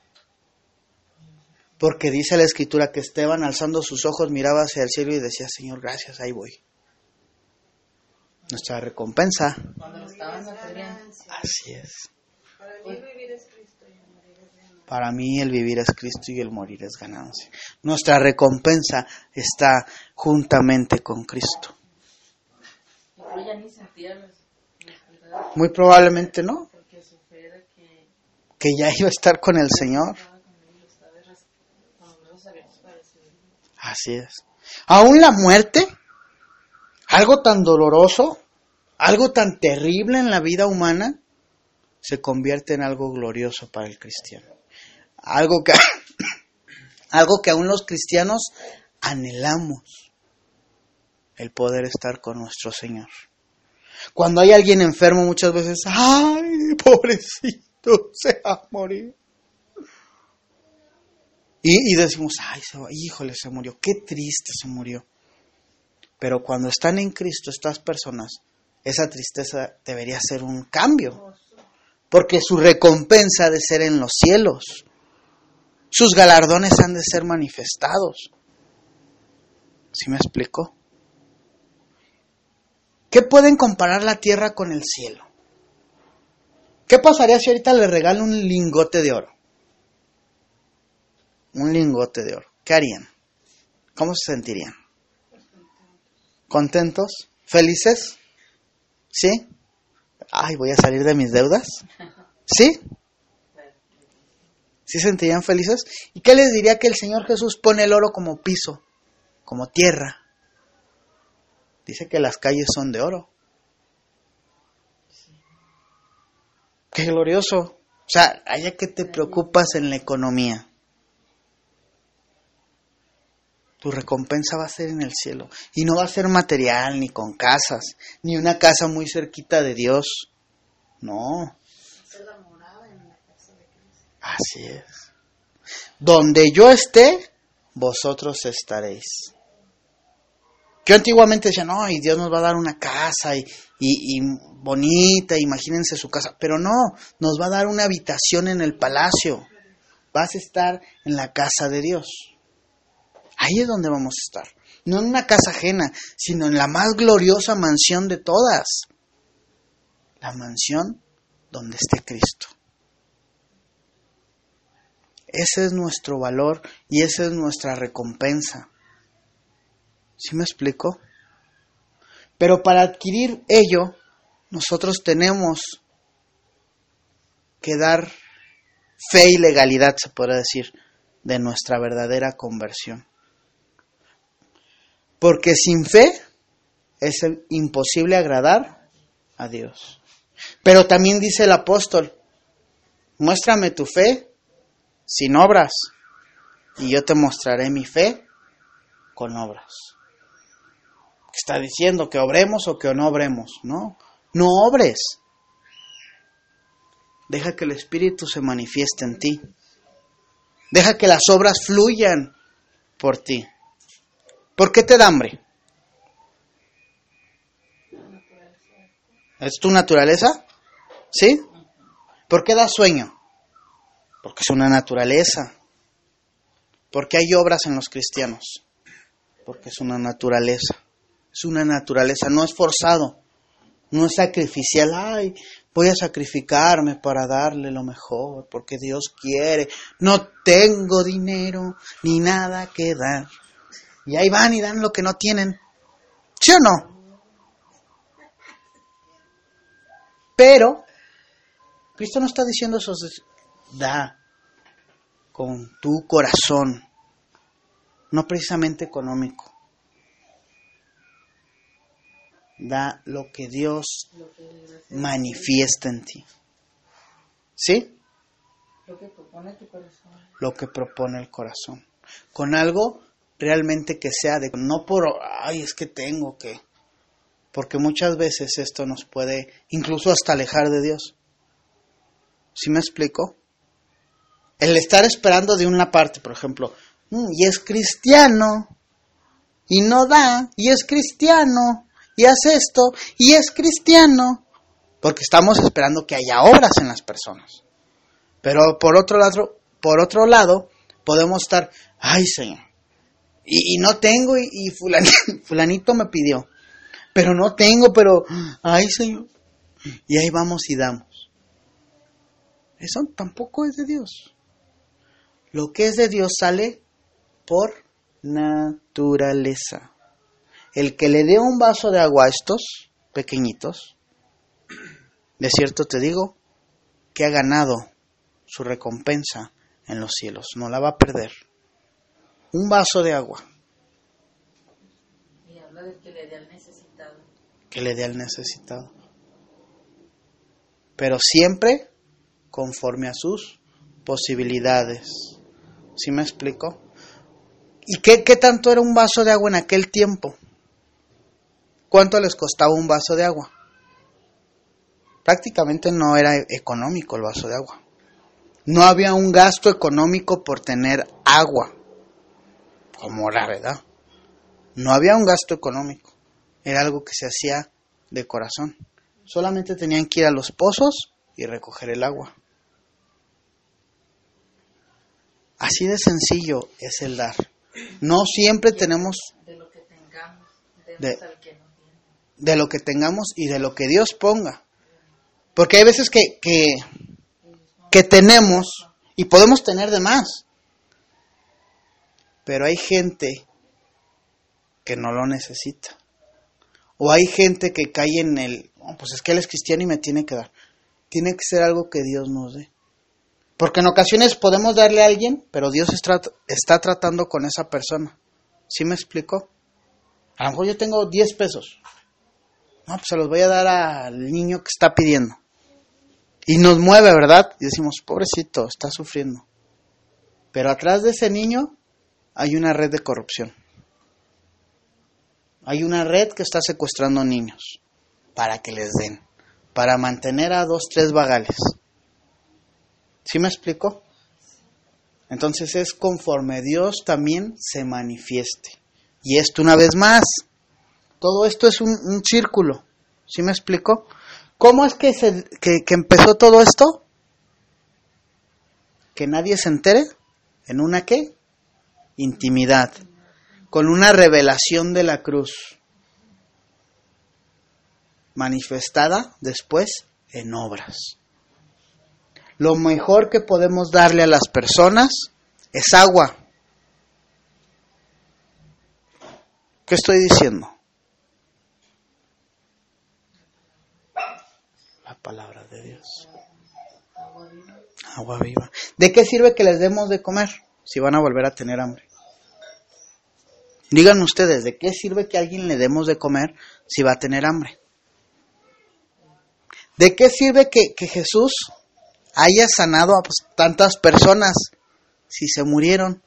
Porque dice la Escritura que Esteban, alzando sus ojos, miraba hacia el cielo y decía, Señor, gracias, ahí voy. Nuestra recompensa. Cuando lo estaban apedreando. Así es. Para mí vivir es Cristo y el morir es ganancia. Para mí el vivir es Cristo y el morir es ganancia. Nuestra recompensa está juntamente con Cristo. Pero ya ni sentía las verdades, Muy probablemente no, porque su fe era que ya iba a estar con el Señor. estaba con él, estaba con los brazos abiertos para recibirlo. Así es. Aún la muerte, algo tan doloroso, algo tan terrible en la vida humana, se convierte en algo glorioso para el cristiano. Algo que aún los cristianos anhelamos, el poder estar con nuestro Señor. Cuando hay alguien enfermo muchas veces, ¡ay, pobrecito, se va a morir! Y decimos, ¡ay, híjole, se murió! ¡Qué triste se murió! Pero cuando están en Cristo estas personas, esa tristeza debería ser un cambio. Porque su recompensa ha de ser en los cielos. Sus galardones han de ser manifestados. ¿Sí me explico? ¿Qué pueden comparar la tierra con el cielo? ¿Qué pasaría si ahorita le regalo un lingote de oro? Un lingote de oro. ¿Qué harían? ¿Cómo se sentirían? ¿Contentos? ¿Felices? ¿Sí? Ay, voy a salir de mis deudas. ¿Sí? ¿Sí se sentirían felices? ¿Y qué les diría que el Señor Jesús pone el oro como piso, como tierra? Dice que las calles son de oro. ¡Qué glorioso! O sea, allá que te preocupas en la economía, tu recompensa va a ser en el cielo. Y no va a ser material, ni con casas, ni una casa muy cerquita de Dios. No. Esa es la morada en la casa de Cristo. Así es. Donde yo esté, vosotros estaréis. Yo antiguamente decía, no, y Dios nos va a dar una casa y bonita, imagínense su casa. Pero no, nos va a dar una habitación en el palacio. Vas a estar en la casa de Dios. Ahí es donde vamos a estar. No en una casa ajena, sino en la más gloriosa mansión de todas. La mansión donde esté Cristo. Ese es nuestro valor y esa es nuestra recompensa. ¿Sí me explico? Pero para adquirir ello, nosotros tenemos que dar fe y legalidad, se podrá decir, de nuestra verdadera conversión. Porque sin fe es imposible agradar a Dios. Pero también dice el apóstol, muéstrame tu fe sin obras, y yo te mostraré mi fe con obras. Está diciendo que obremos o que no obremos, ¿no? No obres. Deja que el Espíritu se manifieste en ti. Deja que las obras fluyan por ti. ¿Por qué te da hambre? ¿Es tu naturaleza? ¿Sí? ¿Por qué da sueño? Porque es una naturaleza. ¿Por qué hay obras en los cristianos? Porque es una naturaleza. Es una naturaleza, no es forzado, no es sacrificial. Ay, voy a sacrificarme para darle lo mejor, porque Dios quiere. No tengo dinero ni nada que dar. Y ahí van y dan lo que no tienen. ¿Sí o no? Pero Cristo no está diciendo eso. Da con tu corazón, no precisamente económico. Da lo que Dios manifiesta en ti. ¿Sí? Lo que propone tu corazón. Lo que propone el corazón. Con algo realmente que sea de... No por... Ay, es que tengo que... Porque muchas veces esto nos puede incluso hasta alejar de Dios. ¿Sí me explico? El estar esperando de una parte, por ejemplo, y es cristiano, y no da, y es cristiano, y hace esto, y es cristiano, porque estamos esperando que haya obras en las personas. Pero por otro lado, podemos estar, ay Señor, y no tengo, y fulanito me pidió, pero no tengo, pero, ay Señor, y ahí vamos y damos. Eso tampoco es de Dios. Lo que es de Dios sale por naturaleza. El que le dé un vaso de agua a estos pequeñitos, de cierto te digo, que ha ganado su recompensa en los cielos. No la va a perder. Un vaso de agua. Y habla del que le dé al necesitado. Que le dé al necesitado. Pero siempre conforme a sus posibilidades. ¿Sí me explico? ¿Y qué tanto era un vaso de agua en aquel tiempo? ¿Cuánto les costaba un vaso de agua? Prácticamente no era económico el vaso de agua. No había un gasto económico por tener agua, como la verdad. No había un gasto económico. Era algo que se hacía de corazón. Solamente tenían que ir a los pozos y recoger el agua. Así de sencillo es el dar. No siempre tenemos... De lo que tengamos, De- al que no tiene. De lo que tengamos y de lo que Dios ponga. Porque hay veces que tenemos y podemos tener de más. Pero hay gente que no lo necesita. O hay gente que cae en pues es que él es cristiano y me tiene que dar. Tiene que ser algo que Dios nos dé. Porque en ocasiones podemos darle a alguien, pero Dios está tratando con esa persona. ¿Sí me explico? A lo mejor yo tengo 10 pesos. No, pues se los voy a dar al niño que está pidiendo. Y nos mueve, ¿verdad? Y decimos, pobrecito, está sufriendo. Pero atrás de ese niño hay una red de corrupción. Hay una red que está secuestrando niños para que les den. Para mantener a 2, 3 vagales. ¿Sí me explico? Entonces es conforme Dios también se manifieste. Y esto una vez más. Todo esto es un círculo. ¿Sí me explico? ¿Cómo es que empezó todo esto? Que nadie se entere. ¿En una qué? Intimidad. Con una revelación de la cruz. Manifestada después en obras. Lo mejor que podemos darle a las personas es agua. ¿Qué estoy diciendo? La palabra de Dios. Agua viva. ¿De qué sirve que les demos de comer si van a volver a tener hambre? Digan ustedes, ¿de qué sirve que a alguien le demos de comer si va a tener hambre? ¿De qué sirve que Jesús haya sanado a tantas personas si se murieron?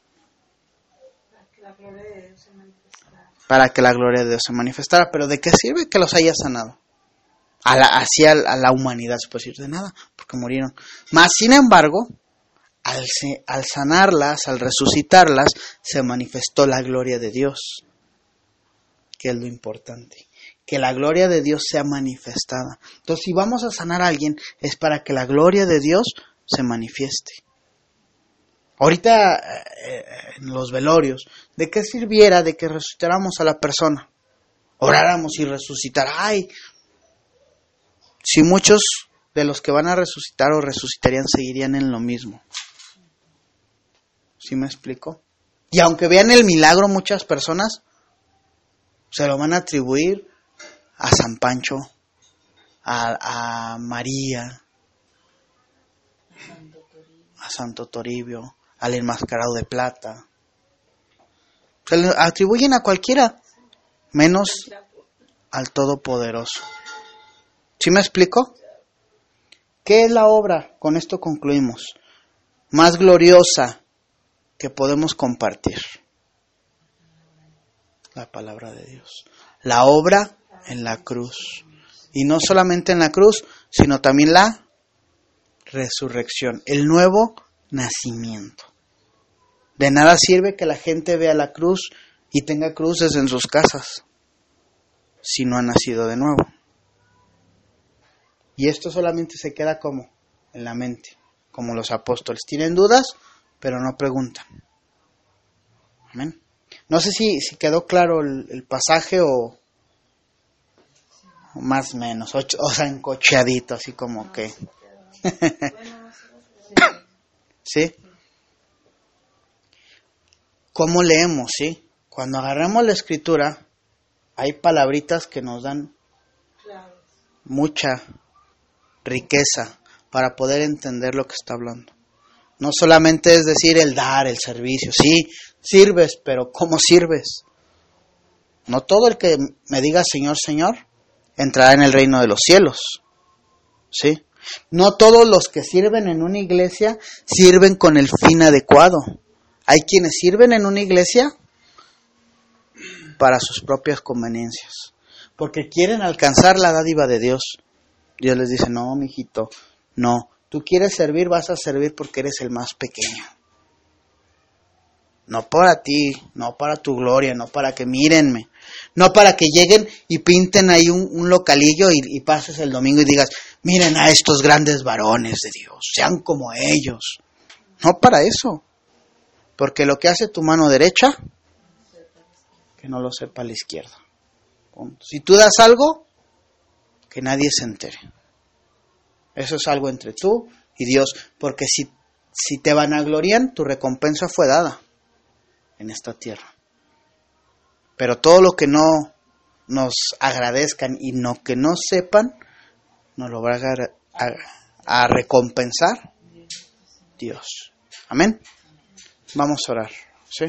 Para que la gloria de Dios se manifestara. Pero ¿de qué sirve que los haya sanado? Hacia la humanidad se puede decir de nada, porque murieron. Mas, sin embargo, al sanarlas, al resucitarlas, se manifestó la gloria de Dios, que es lo importante. Que la gloria de Dios sea manifestada. Entonces, si vamos a sanar a alguien, es para que la gloria de Dios se manifieste. Ahorita, en los velorios, ¿de qué sirviera de que resucitáramos a la persona? Oráramos y resucitara. ¡Ay! Si muchos de los que van a resucitar o resucitarían seguirían en lo mismo. ¿Sí me explico? Y aunque vean el milagro, muchas personas se lo van a atribuir a San Pancho, a María, a Santo Toribio, al enmascarado de plata. Se le atribuyen a cualquiera, menos al Todopoderoso. ¿Sí me explico? ¿Qué es la obra? Con esto concluimos. Más gloriosa que podemos compartir. La palabra de Dios. La obra en la cruz. Y no solamente en la cruz, sino también la resurrección. El nuevo nacimiento. De nada sirve que la gente vea la cruz y tenga cruces en sus casas, si no ha nacido de nuevo. Y esto solamente se queda como en la mente, como los apóstoles. Tienen dudas, pero no preguntan. Amén. No sé si quedó claro el pasaje o más o menos, o sea, encocheadito, así como que. ¿Sí? ¿Cómo leemos, sí? Cuando agarramos la escritura, hay palabritas que nos dan mucha riqueza para poder entender lo que está hablando. No solamente es decir el dar, el servicio. Sí, sirves, pero ¿cómo sirves? No todo el que me diga Señor, Señor, entrará en el reino de los cielos. ¿Sí? No todos los que sirven en una iglesia sirven con el fin adecuado. Hay quienes sirven en una iglesia para sus propias conveniencias, porque quieren alcanzar la dádiva de Dios. Dios les dice, no, mijito, no. Tú quieres servir, vas a servir porque eres el más pequeño. No para ti, no para tu gloria, no para que mírenme. No para que lleguen y pinten ahí un localillo y pases el domingo y digas, miren a estos grandes varones de Dios, sean como ellos. No para eso. Porque lo que hace tu mano derecha, que no lo sepa la izquierda. Si tú das algo, que nadie se entere. Eso es algo entre tú y Dios, porque si te vanaglorian, tu recompensa fue dada en esta tierra. Pero todo lo que no nos agradezcan y no que no sepan, nos lo va a recompensar Dios. Amén. Vamos a orar, ¿sí?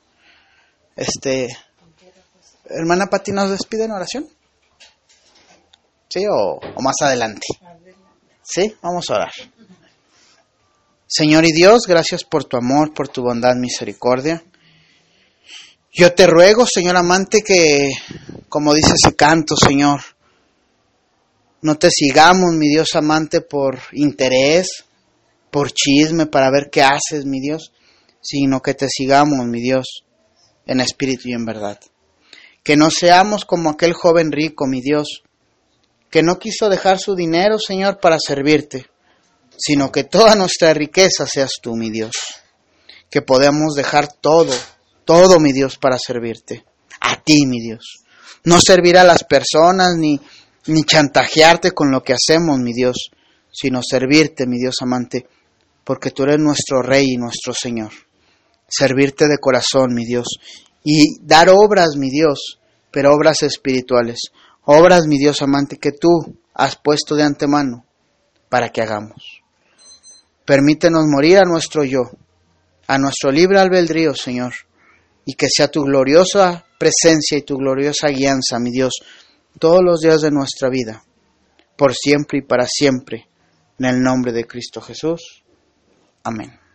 Hermana Pati, ¿nos despide en oración? ¿Sí? ¿O más adelante? ¿Sí? Vamos a orar. Señor y Dios, gracias por tu amor, por tu bondad, misericordia. Yo te ruego, Señor amante, que, como dice ese canto, Señor, no te sigamos, mi Dios amante, por interés, por chisme, para ver qué haces, mi Dios, sino que te sigamos, mi Dios, en espíritu y en verdad. Que no seamos como aquel joven rico, mi Dios, que no quiso dejar su dinero, Señor, para servirte, sino que toda nuestra riqueza seas tú, mi Dios. Que podamos dejar todo, mi Dios, para servirte. A ti, mi Dios. No servir a las personas, ni chantajearte con lo que hacemos, mi Dios, sino servirte, mi Dios amante, porque tú eres nuestro Rey y nuestro Señor. Servirte de corazón, mi Dios, y dar obras, mi Dios, pero obras espirituales. Obras, mi Dios amante, que tú has puesto de antemano para que hagamos. Permítenos morir a nuestro yo, a nuestro libre albedrío, Señor, y que sea tu gloriosa presencia y tu gloriosa guianza, mi Dios, todos los días de nuestra vida, por siempre y para siempre, en el nombre de Cristo Jesús. Amén.